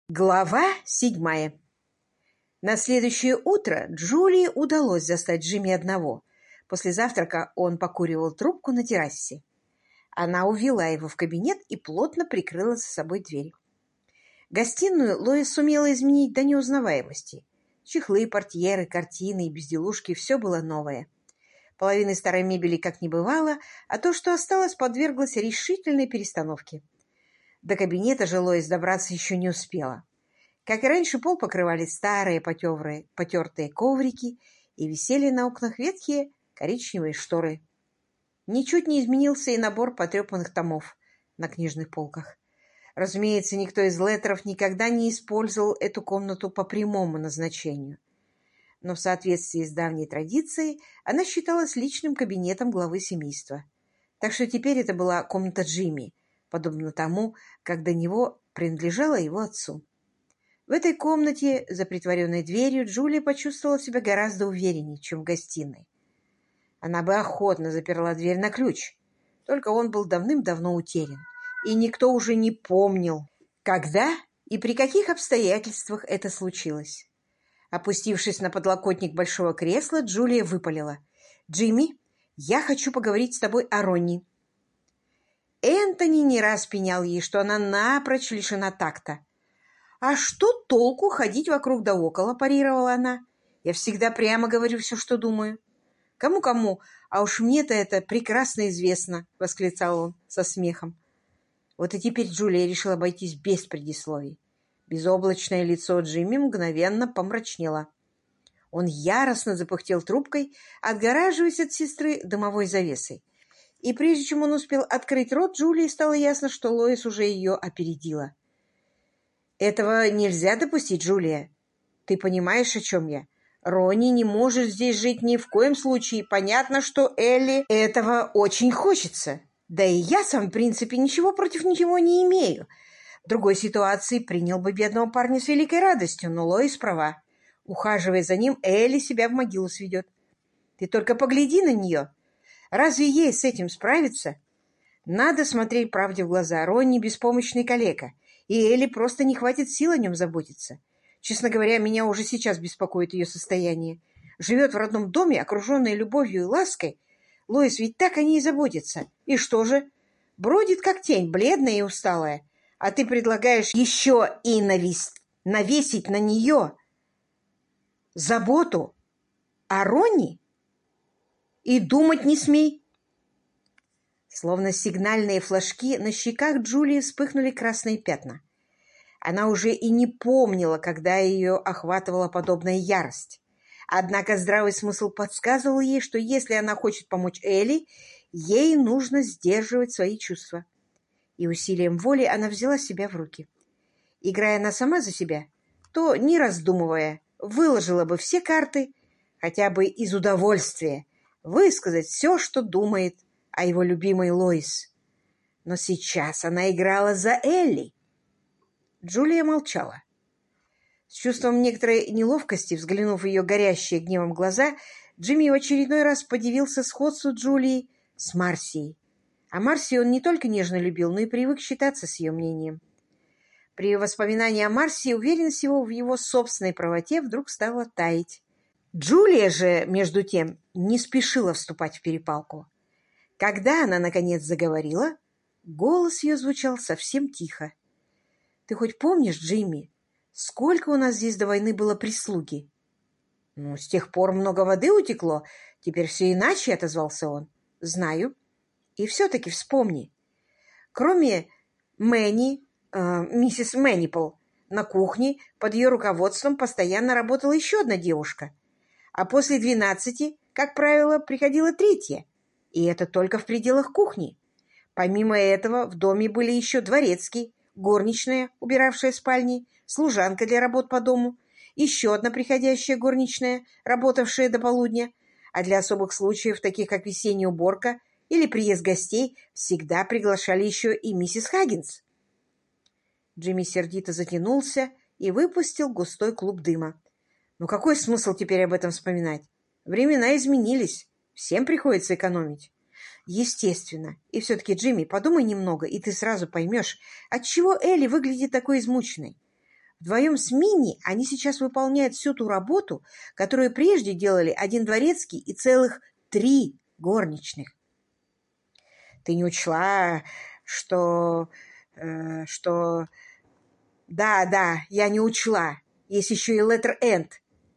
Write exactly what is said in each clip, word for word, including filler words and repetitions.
Глава седьмая. На следующее утро Джулии удалось застать Джимми одного. После завтрака он покуривал трубку на террасе. Она увела его в кабинет и плотно прикрыла за собой дверь. Гостиную Лоис сумела изменить до неузнаваемости. Чехлы, портьеры, картины и безделушки — все было новое. Половины старой мебели как не бывало, а то, что осталось, подверглось решительной перестановке. До кабинета же Лоис добраться еще не успела. Как и раньше, пол покрывали старые потеврые, потертые коврики и висели на окнах ветхие коричневые шторы. Ничуть не изменился и набор потрепанных томов на книжных полках. Разумеется, никто из Леттеров никогда не использовал эту комнату по прямому назначению. Но в соответствии с давней традицией она считалась личным кабинетом главы семейства. Так что теперь это была комната Джимми, подобно тому, как до него принадлежала его отцу. В этой комнате, за притворенной дверью, Джулия почувствовала себя гораздо увереннее, чем в гостиной. Она бы охотно заперла дверь на ключ, только он был давным-давно утерян, и никто уже не помнил, когда и при каких обстоятельствах это случилось. Опустившись на подлокотник большого кресла, Джулия выпалила: «Джимми, я хочу поговорить с тобой о Ронни». Энтони не раз пенял ей, что она напрочь лишена такта. «А что толку ходить вокруг да около?» – парировала она. «Я всегда прямо говорю все, что думаю». «Кому-кому, а уж мне-то это прекрасно известно», – восклицал он со смехом. Вот и теперь Джулия решила обойтись без предисловий. Безоблачное лицо Джимми мгновенно помрачнело. Он яростно запыхтел трубкой, отгораживаясь от сестры дымовой завесой. И прежде чем он успел открыть рот, Джулии стало ясно, что Лоис уже ее опередила. «Этого нельзя допустить, Джулия. Ты понимаешь, о чем я? Ронни не может здесь жить ни в коем случае. Понятно, что Элли этого очень хочется. Да и я сам, в принципе, ничего против ничего не имею. В другой ситуации принял бы бедного парня с великой радостью, но Лоис права. Ухаживая за ним, Элли себя в могилу сведет. Ты только погляди на нее. Разве ей с этим справиться? Надо смотреть правде в глаза. Ронни — беспомощный калека, и Элли просто не хватит сил о нем заботиться. Честно говоря, меня уже сейчас беспокоит ее состояние. Живет в родном доме, окруженная любовью и лаской. Лоис ведь так о ней заботится. И что же? Бродит как тень, бледная и усталая. А ты предлагаешь еще и навес... навесить на нее заботу о Ронни? И думать не смей. Словно сигнальные флажки, на щеках Джулии вспыхнули красные пятна. Она уже и не помнила, когда ее охватывала подобная ярость. Однако здравый смысл подсказывал ей, что если она хочет помочь Элли, ей нужно сдерживать свои чувства. И усилием воли она взяла себя в руки. Играя она сама за себя, то, не раздумывая, выложила бы все карты, хотя бы из удовольствия, высказать все, что думает о его любимой Лоис. Но сейчас она играла за Элли. Джулия молчала. С чувством некоторой неловкости, взглянув в ее горящие гневом глаза, Джимми в очередной раз подивился сходству Джулии с Марсией. А Марсию он не только нежно любил, но и привык считаться с ее мнением. При воспоминании о Марсии уверенность его в его собственной правоте вдруг стала таять. Джулия же, между тем, не спешила вступать в перепалку. Когда она, наконец, заговорила, голос ее звучал совсем тихо. «Ты хоть помнишь, Джимми, сколько у нас здесь до войны было прислуги?» «Ну, с тех пор много воды утекло. Теперь все иначе», — отозвался он. «Знаю. И все-таки вспомни. Кроме Мэнни, э, миссис Мэннипл, на кухне под ее руководством постоянно работала еще одна девушка. А после двенадцати, как правило, приходила третья. И это только в пределах кухни. Помимо этого в доме были еще дворецкий, горничная, убиравшая спальни, служанка для работ по дому, еще одна приходящая горничная, работавшая до полудня, а для особых случаев, таких как весенняя уборка или приезд гостей, всегда приглашали еще и миссис Хаггинс». Джимми сердито затянулся и выпустил густой клуб дыма. «Ну какой смысл теперь об этом вспоминать? Времена изменились, всем приходится экономить». «Естественно. И все-таки, Джимми, подумай немного, и ты сразу поймешь, отчего Элли выглядит такой измученной. Вдвоем с Минни они сейчас выполняют всю ту работу, которую прежде делали один дворецкий и целых три горничных. Ты не учла, что... Э, что... Да, да, я не учла. Есть еще и letter end,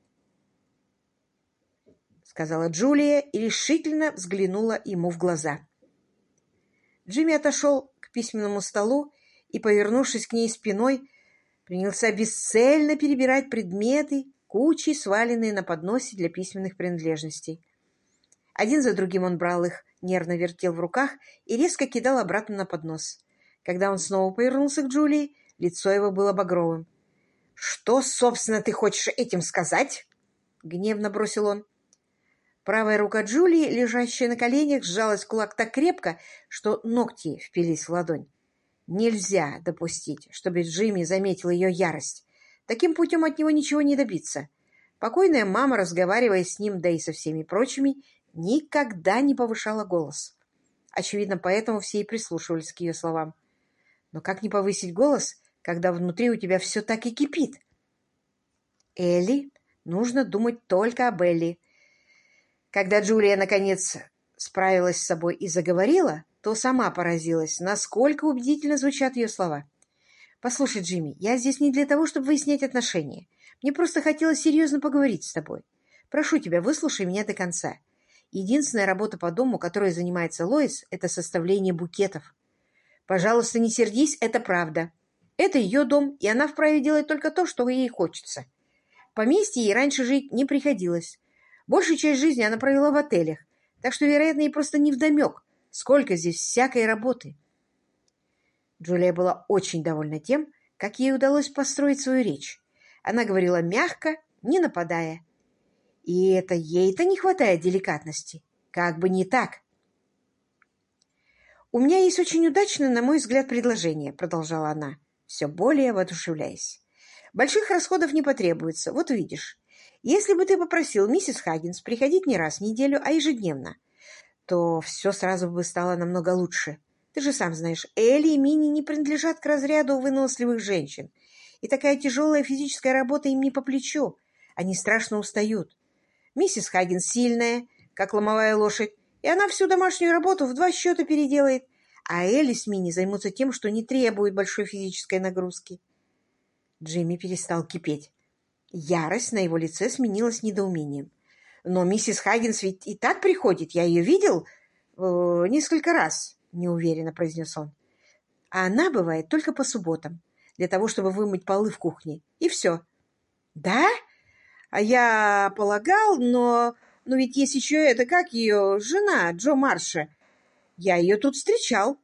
сказала Джулия и решительно взглянула ему в глаза. Джимми отошел к письменному столу и, повернувшись к ней спиной, принялся бесцельно перебирать предметы, кучей сваленные на подносе для письменных принадлежностей. Один за другим он брал их, нервно вертел в руках и резко кидал обратно на поднос. Когда он снова повернулся к Джулии, лицо его было багровым. «Что, собственно, ты хочешь этим сказать?» — гневно бросил он. Правая рука Джулии, лежащая на коленях, сжалась в кулак так крепко, что ногти впились в ладонь. Нельзя допустить, чтобы Джимми заметил ее ярость. Таким путем от него ничего не добиться. Покойная мама, разговаривая с ним, да и со всеми прочими, никогда не повышала голос. Очевидно, поэтому все и прислушивались к ее словам. Но как не повысить голос, когда внутри у тебя все так и кипит? Элли, нужно думать только об Элли. Когда Джулия, наконец, справилась с собой и заговорила, то сама поразилась, насколько убедительно звучат ее слова. «Послушай, Джимми, я здесь не для того, чтобы выяснять отношения. Мне просто хотелось серьезно поговорить с тобой. Прошу тебя, выслушай меня до конца. Единственная работа по дому, которой занимается Лоис, это составление букетов. Пожалуйста, не сердись, это правда. Это ее дом, и она вправе делать только то, что ей хочется. В поместье ей раньше жить не приходилось. Большую часть жизни она провела в отелях, так что, вероятно, ей просто невдомек, сколько здесь всякой работы». Джулия была очень довольна тем, как ей удалось построить свою речь. Она говорила мягко, не нападая. И это ей-то не хватает деликатности. Как бы не так. «У меня есть очень удачное, на мой взгляд, предложение», — продолжала она, все более воодушевляясь. «Больших расходов не потребуется, вот увидишь. Если бы ты попросил миссис Хаггинс приходить не раз в неделю, а ежедневно, то все сразу бы стало намного лучше. Ты же сам знаешь, Элли и Минни не принадлежат к разряду выносливых женщин, и такая тяжелая физическая работа им не по плечу. Они страшно устают. Миссис Хаггинс сильная, как ломовая лошадь, и она всю домашнюю работу в два счета переделает, а Элли с Минни займутся тем, что не требует большой физической нагрузки». Джимми перестал кипеть. Ярость на его лице сменилась недоумением. «Но миссис Хаггинс ведь и так приходит, я ее видел э, несколько раз», — неуверенно произнес он. «А она бывает только по субботам, для того, чтобы вымыть полы в кухне, и все». «Да? А я полагал, но... но ведь есть еще это, как ее жена, Джо Марша. Я ее тут встречал».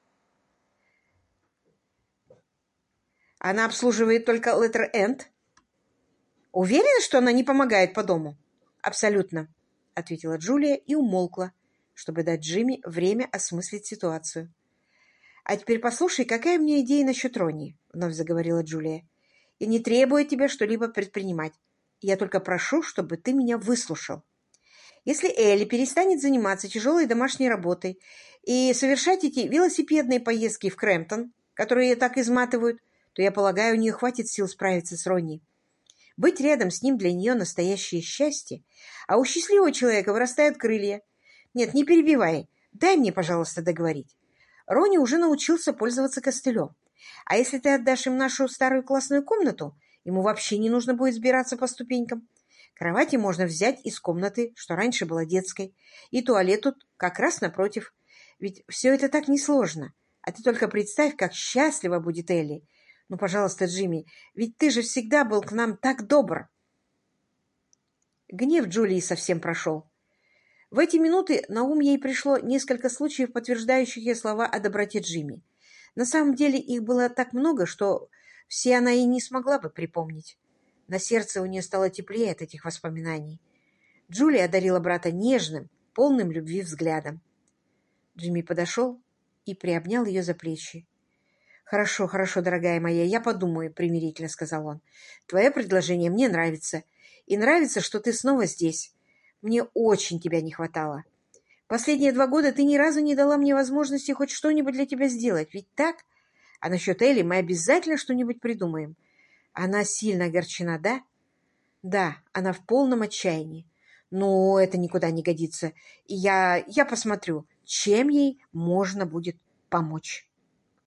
«Она обслуживает только letter end?» «Уверена, что она не помогает по дому?» «Абсолютно», — ответила Джулия и умолкла, чтобы дать Джимми время осмыслить ситуацию. «А теперь послушай, какая у меня идея насчет Ронни», — вновь заговорила Джулия. «Я не требую от тебя что-либо предпринимать. Я только прошу, чтобы ты меня выслушал. Если Элли перестанет заниматься тяжелой домашней работой и совершать эти велосипедные поездки в Крэмптон, которые ее так изматывают, то, я полагаю, у нее хватит сил справиться с Ронни. Быть рядом с ним для нее настоящее счастье, а у счастливого человека вырастают крылья. Нет, не перебивай, дай мне, пожалуйста, договорить. Ронни уже научился пользоваться костылем. А если ты отдашь им нашу старую классную комнату, ему вообще не нужно будет сбираться по ступенькам. Кровати можно взять из комнаты, что раньше была детской, и туалет тут как раз напротив. Ведь все это так несложно. А ты только представь, как счастлива будет Элли. Ну, пожалуйста, Джимми, ведь ты же всегда был к нам так добр». Гнев Джулии совсем прошел. В эти минуты на ум ей пришло несколько случаев, подтверждающих ее слова о доброте Джимми. На самом деле их было так много, что все она и не смогла бы припомнить. На сердце у нее стало теплее от этих воспоминаний. Джулия одарила брата нежным, полным любви взглядом. Джимми подошел и приобнял ее за плечи. «Хорошо, хорошо, дорогая моя, я подумаю», — примирительно сказал он. «Твое предложение мне нравится. И нравится, что ты снова здесь. Мне очень тебя не хватало. Последние два года ты ни разу не дала мне возможности хоть что-нибудь для тебя сделать, ведь так? А насчет Элли мы обязательно что-нибудь придумаем. Она сильно огорчена, да? Да, она в полном отчаянии. Но это никуда не годится. И я, я посмотрю, чем ей можно будет помочь.